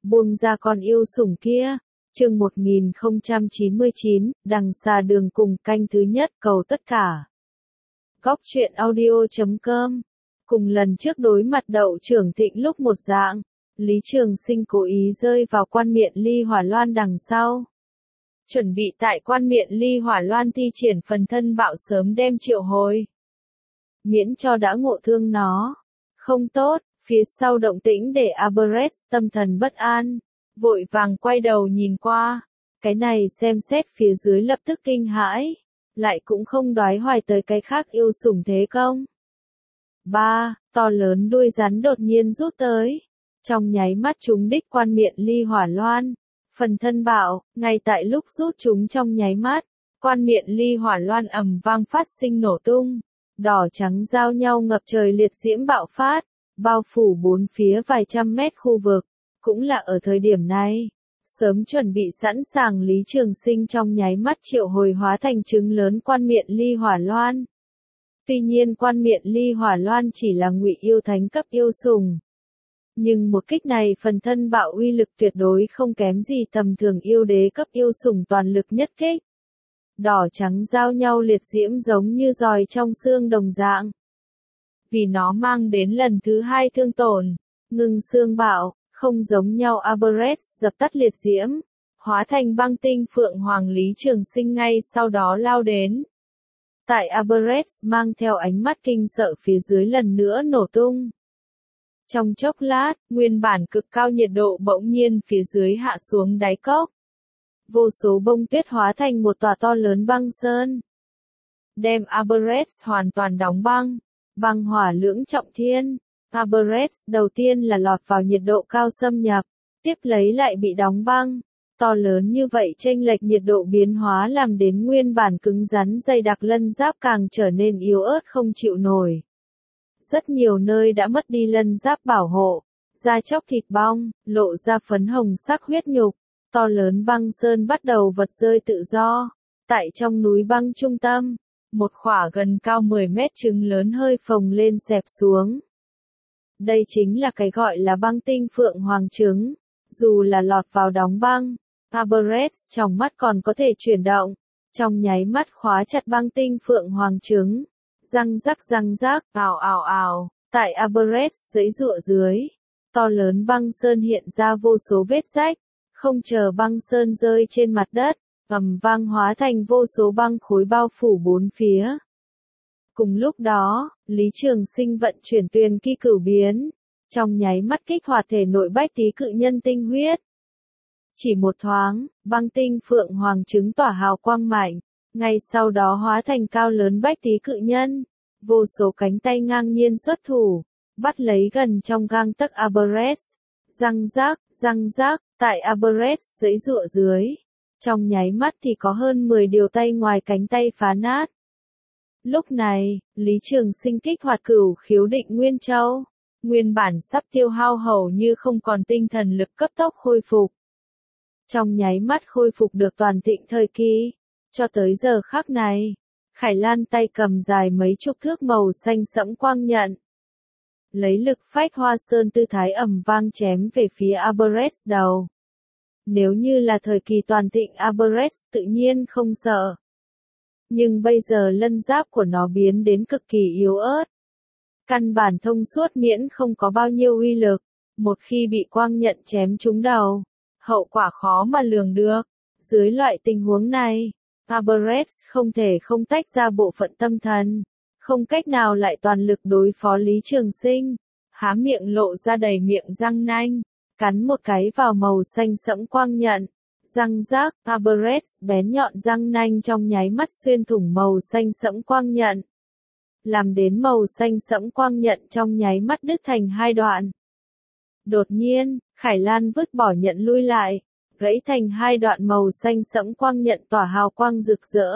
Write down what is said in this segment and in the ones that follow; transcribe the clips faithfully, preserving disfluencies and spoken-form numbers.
buông ra con yêu sủng kia. Chương một nghìn không trăm chín mươi chín, đằng xa đường cùng canh thứ nhất cầu tất cả. Góc truyện audio chấm com. Cùng lần trước đối mặt Đậu Trưởng Thịnh lúc một dạng, Lý Trường Sinh cố ý rơi vào quan miện ly hỏa loan đằng sau. Chuẩn bị tại quan miện ly hỏa loan thi triển phần thân bạo sớm đem triệu hồi. Miễn cho đã ngộ thương nó. Không tốt, phía sau động tĩnh để Albereth tâm thần bất an, vội vàng quay đầu nhìn qua. Cái này xem xét phía dưới lập tức kinh hãi, lại cũng không đoái hoài tới cái khác yêu sủng thế công. Ba, to lớn đuôi rắn đột nhiên rút tới. Trong nháy mắt chúng đích quan miện ly hỏa loan. Phần thân bạo, ngay tại lúc rút chúng trong nháy mắt, quan miện ly hỏa loan ầm vang phát sinh nổ tung. Đỏ trắng giao nhau ngập trời liệt diễm bạo phát, bao phủ bốn phía vài trăm mét khu vực. Cũng là ở thời điểm này, sớm chuẩn bị sẵn sàng Lý Trường Sinh trong nháy mắt triệu hồi hóa thành trứng lớn quan miện ly hỏa loan. Tuy nhiên quan miện ly hỏa loan chỉ là ngụy yêu thánh cấp yêu sủng. Nhưng một kích này phần thân bạo uy lực tuyệt đối không kém gì tầm thường yêu đế cấp yêu sủng toàn lực nhất kích. Đỏ trắng giao nhau liệt diễm giống như giòi trong xương đồng dạng. Vì nó mang đến lần thứ hai thương tổn, ngưng xương bạo, không giống nhau Albereth dập tắt liệt diễm, hóa thành băng tinh phượng hoàng Lý Trường Sinh ngay sau đó lao đến. Tại Albereth mang theo ánh mắt kinh sợ phía dưới lần nữa nổ tung. Trong chốc lát, nguyên bản cực cao nhiệt độ bỗng nhiên phía dưới hạ xuống đáy cốc. Vô số bông tuyết hóa thành một tòa to lớn băng sơn. Đem Albereth hoàn toàn đóng băng. Băng hỏa lưỡng trọng thiên. Albereth đầu tiên là lọt vào nhiệt độ cao xâm nhập, tiếp lấy lại bị đóng băng. To lớn như vậy chênh lệch nhiệt độ biến hóa làm đến nguyên bản cứng rắn dày đặc lân giáp càng trở nên yếu ớt không chịu nổi. Rất nhiều nơi đã mất đi lân giáp bảo hộ, da chóc thịt bong, lộ ra phấn hồng sắc huyết nhục. To lớn băng sơn bắt đầu vật rơi tự do. Tại trong núi băng trung tâm, một khỏa gần cao mười mét trứng lớn hơi phồng lên xẹp xuống. Đây chính là cái gọi là băng tinh phượng hoàng trứng. Dù là lọt vào đóng băng, Albereth trong mắt còn có thể chuyển động. Trong nháy mắt khóa chặt băng tinh phượng hoàng trứng. Răng rắc răng rắc, ào ào ào, tại Albereth giãy giụa dưới. To lớn băng sơn hiện ra vô số vết rách. Không chờ băng sơn rơi trên mặt đất, ầm vang hóa thành vô số băng khối bao phủ bốn phía. Cùng lúc đó, Lý Trường Sinh vận chuyển tuyền kỳ cửu biến, trong nháy mắt kích hoạt thể nội bách tí cự nhân tinh huyết. Chỉ một thoáng, băng tinh phượng hoàng trứng tỏa hào quang mạnh, ngay sau đó hóa thành cao lớn bách tí cự nhân, vô số cánh tay ngang nhiên xuất thủ, bắt lấy gần trong gang tấc Albereth. Răng rác, răng rác, tại Albereth giãy giụa dưới. Trong nháy mắt thì có hơn mười điều tay ngoài cánh tay phá nát. Lúc này, Lý Trường Sinh kích hoạt cửu khiếu định Nguyên Châu. Nguyên bản sắp tiêu hao hầu như không còn tinh thần lực cấp tốc khôi phục. Trong nháy mắt khôi phục được toàn thịnh thời kỳ. Cho tới giờ khắc này, Khải Lan tay cầm dài mấy chục thước màu xanh sẫm quang nhận. Lấy lực phách hoa sơn tư thái ầm vang chém về phía Albereth đầu. Nếu như là thời kỳ toàn thịnh Albereth tự nhiên không sợ. Nhưng bây giờ lân giáp của nó biến đến cực kỳ yếu ớt. Căn bản thông suốt miễn không có bao nhiêu uy lực. Một khi bị quang nhận chém trúng đầu, hậu quả khó mà lường được. Dưới loại tình huống này, Albereth không thể không tách ra bộ phận tâm thần. Không cách nào lại toàn lực đối phó Lý Trường Sinh, há miệng lộ ra đầy miệng răng nanh, cắn một cái vào màu xanh sẫm quang nhận, răng rác, Albereth bén nhọn răng nanh trong nháy mắt xuyên thủng màu xanh sẫm quang nhận, làm đến màu xanh sẫm quang nhận trong nháy mắt đứt thành hai đoạn. Đột nhiên, Khải Lan vứt bỏ nhận lui lại, gãy thành hai đoạn màu xanh sẫm quang nhận tỏa hào quang rực rỡ.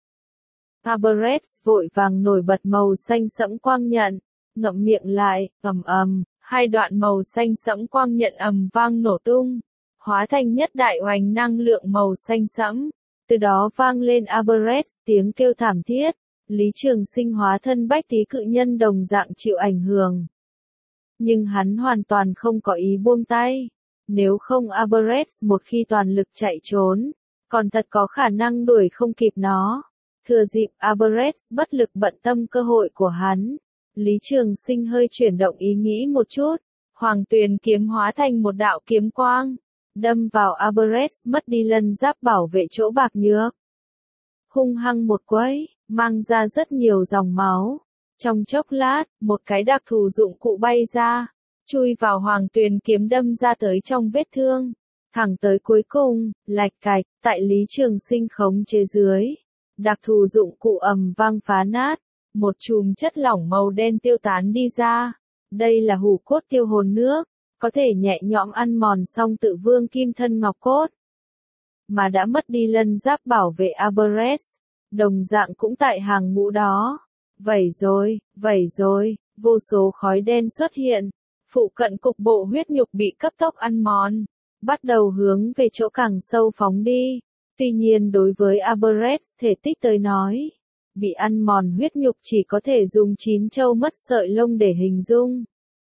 Albereth vội vàng nổi bật màu xanh sẫm quang nhận, ngậm miệng lại, ầm ầm, hai đoạn màu xanh sẫm quang nhận ầm vang nổ tung, hóa thành nhất đại oanh năng lượng màu xanh sẫm, từ đó vang lên Albereth tiếng kêu thảm thiết. Lý Trường Sinh hóa thân bách tí cự nhân đồng dạng chịu ảnh hưởng. Nhưng hắn hoàn toàn không có ý buông tay. Nếu không Alvarez một khi toàn lực chạy trốn, còn thật có khả năng đuổi không kịp nó. Thừa dịp Alvarez bất lực bận tâm cơ hội của hắn, Lý Trường Sinh hơi chuyển động ý nghĩ một chút, Hoàng Tuyền kiếm hóa thành một đạo kiếm quang, đâm vào Alvarez mất đi lân giáp bảo vệ chỗ bạc nhược. Hung hăng một quấy, mang ra rất nhiều dòng máu. Trong chốc lát, một cái đặc thù dụng cụ bay ra, chui vào Hoàng Tuyền kiếm đâm ra tới trong vết thương, thẳng tới cuối cùng, lạch cạch, tại Lý Trường Sinh khống chế dưới. Đặc thù dụng cụ ầm vang phá nát, một chùm chất lỏng màu đen tiêu tán đi ra. Đây là hủ cốt tiêu hồn nước, có thể nhẹ nhõm ăn mòn song tự vương kim thân ngọc cốt. Mà đã mất đi lân giáp bảo vệ Alvarez, đồng dạng cũng tại hàng ngũ đó. Vẩy rồi, vẩy rồi, vô số khói đen xuất hiện, phụ cận cục bộ huyết nhục bị cấp tốc ăn mòn, bắt đầu hướng về chỗ càng sâu phóng đi. Tuy nhiên đối với Alvarez thể tích tới nói, bị ăn mòn huyết nhục chỉ có thể dùng chín châu mất sợi lông để hình dung.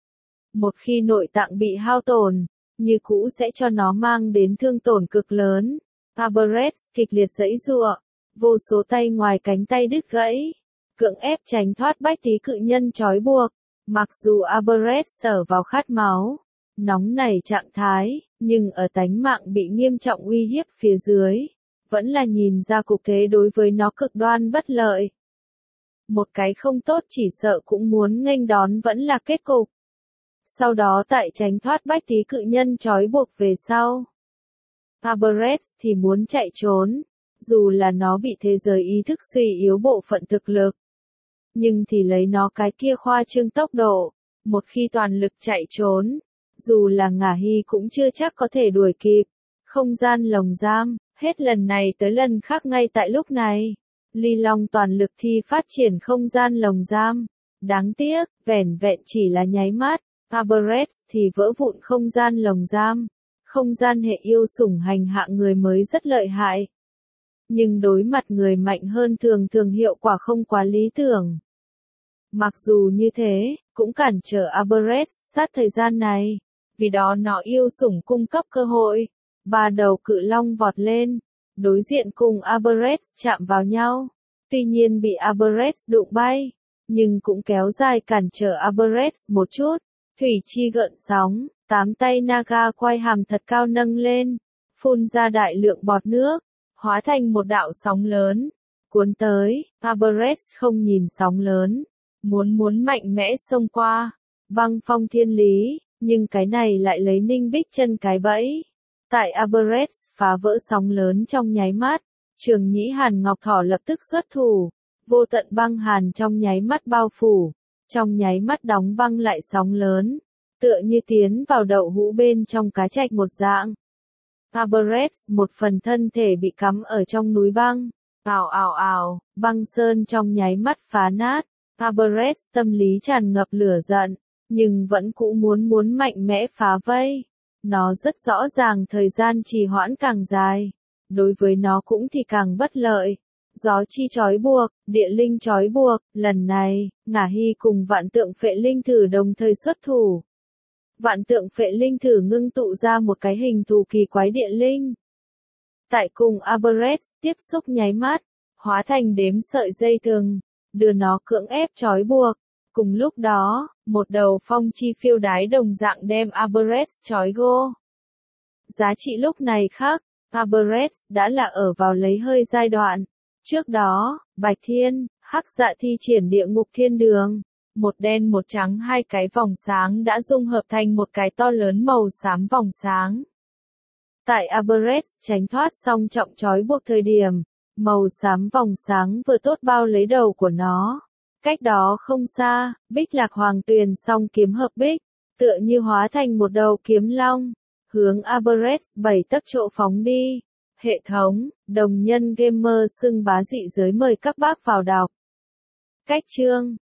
Một khi nội tạng bị hao tổn, như cũ sẽ cho nó mang đến thương tổn cực lớn. Alvarez kịch liệt giãy giụa, vô số tay ngoài cánh tay đứt gãy, cưỡng ép tránh thoát bách tí cự nhân trói buộc. Mặc dù Alvarez sở vào khát máu, nóng nảy trạng thái, nhưng ở tánh mạng bị nghiêm trọng uy hiếp phía dưới, vẫn là nhìn ra cục thế đối với nó cực đoan bất lợi. Một cái không tốt chỉ sợ cũng muốn nghênh đón vẫn là kết cục. Sau đó tại tránh thoát bách tí cự nhân trói buộc về sau, Alvarez thì muốn chạy trốn, dù là nó bị thế giới ý thức suy yếu bộ phận thực lực. Nhưng thì lấy nó cái kia khoa trương tốc độ, một khi toàn lực chạy trốn, dù là ngả hy cũng chưa chắc có thể đuổi kịp. Không gian lồng giam, hết lần này tới lần khác ngay tại lúc này, Ly Long toàn lực thi phát triển không gian lồng giam. Đáng tiếc, vẻn vẹn chỉ là nháy mắt, Alvarez thì vỡ vụn không gian lồng giam. Không gian hệ yêu sủng hành hạ người mới rất lợi hại. Nhưng đối mặt người mạnh hơn thường thường hiệu quả không quá lý tưởng. Mặc dù như thế, cũng cản trở Alvarez sát thời gian này, vì đó nó yêu sủng cung cấp cơ hội. Ba đầu cự long vọt lên, đối diện cùng Alvarez chạm vào nhau. Tuy nhiên bị Alvarez đụng bay, nhưng cũng kéo dài cản trở Alvarez một chút. Thủy chi gợn sóng, tám tay Naga quay hàm thật cao nâng lên, phun ra đại lượng bọt nước, hóa thành một đạo sóng lớn, cuốn tới. Alvarez không nhìn sóng lớn, muốn muốn mạnh mẽ xông qua, băng phong thiên lý, nhưng cái này lại lấy Ninh Bích chân cái bẫy. Tại Alvarez phá vỡ sóng lớn trong nháy mắt, Trường Nhĩ Hàn Ngọc Thỏ lập tức xuất thủ, vô tận băng hàn trong nháy mắt bao phủ, trong nháy mắt đóng băng lại sóng lớn, tựa như tiến vào đậu hũ bên trong cá trạch một dạng. Alvarez một phần thân thể bị cắm ở trong núi băng, ào ào ào, băng sơn trong nháy mắt phá nát. Alvarez tâm lý tràn ngập lửa giận, nhưng vẫn cũng muốn muốn mạnh mẽ phá vây. Nó rất rõ ràng thời gian trì hoãn càng dài, đối với nó cũng thì càng bất lợi. Gió chi trói buộc, địa linh trói buộc, lần này, Ngả Hy cùng vạn tượng phệ linh thử đồng thời xuất thủ. Vạn tượng phệ linh thử ngưng tụ ra một cái hình thù kỳ quái địa linh. Tại cùng Alvarez tiếp xúc nháy mắt, hóa thành đếm sợi dây thừng, đưa nó cưỡng ép trói buộc. Cùng lúc đó, một đầu phong chi phiêu đái đồng dạng đem Alvarez trói gô. Giá trị lúc này khác, Alvarez đã là ở vào lấy hơi giai đoạn. Trước đó, Bạch Thiên, Hắc Dạ thi triển địa ngục thiên đường. Một đen một trắng hai cái vòng sáng đã dung hợp thành một cái to lớn màu xám vòng sáng. Tại Alvarez tránh thoát xong trọng trói buộc thời điểm, màu xám vòng sáng vừa tốt bao lấy đầu của nó. Cách đó không xa, Bích Lạc Hoàng Tuyền song kiếm hợp bích, tựa như hóa thành một đầu kiếm long, hướng Alvarez bảy tấc chỗ phóng đi. Hệ thống, đồng nhân gamer xưng bá dị giới mời các bác vào đọc. Cách chương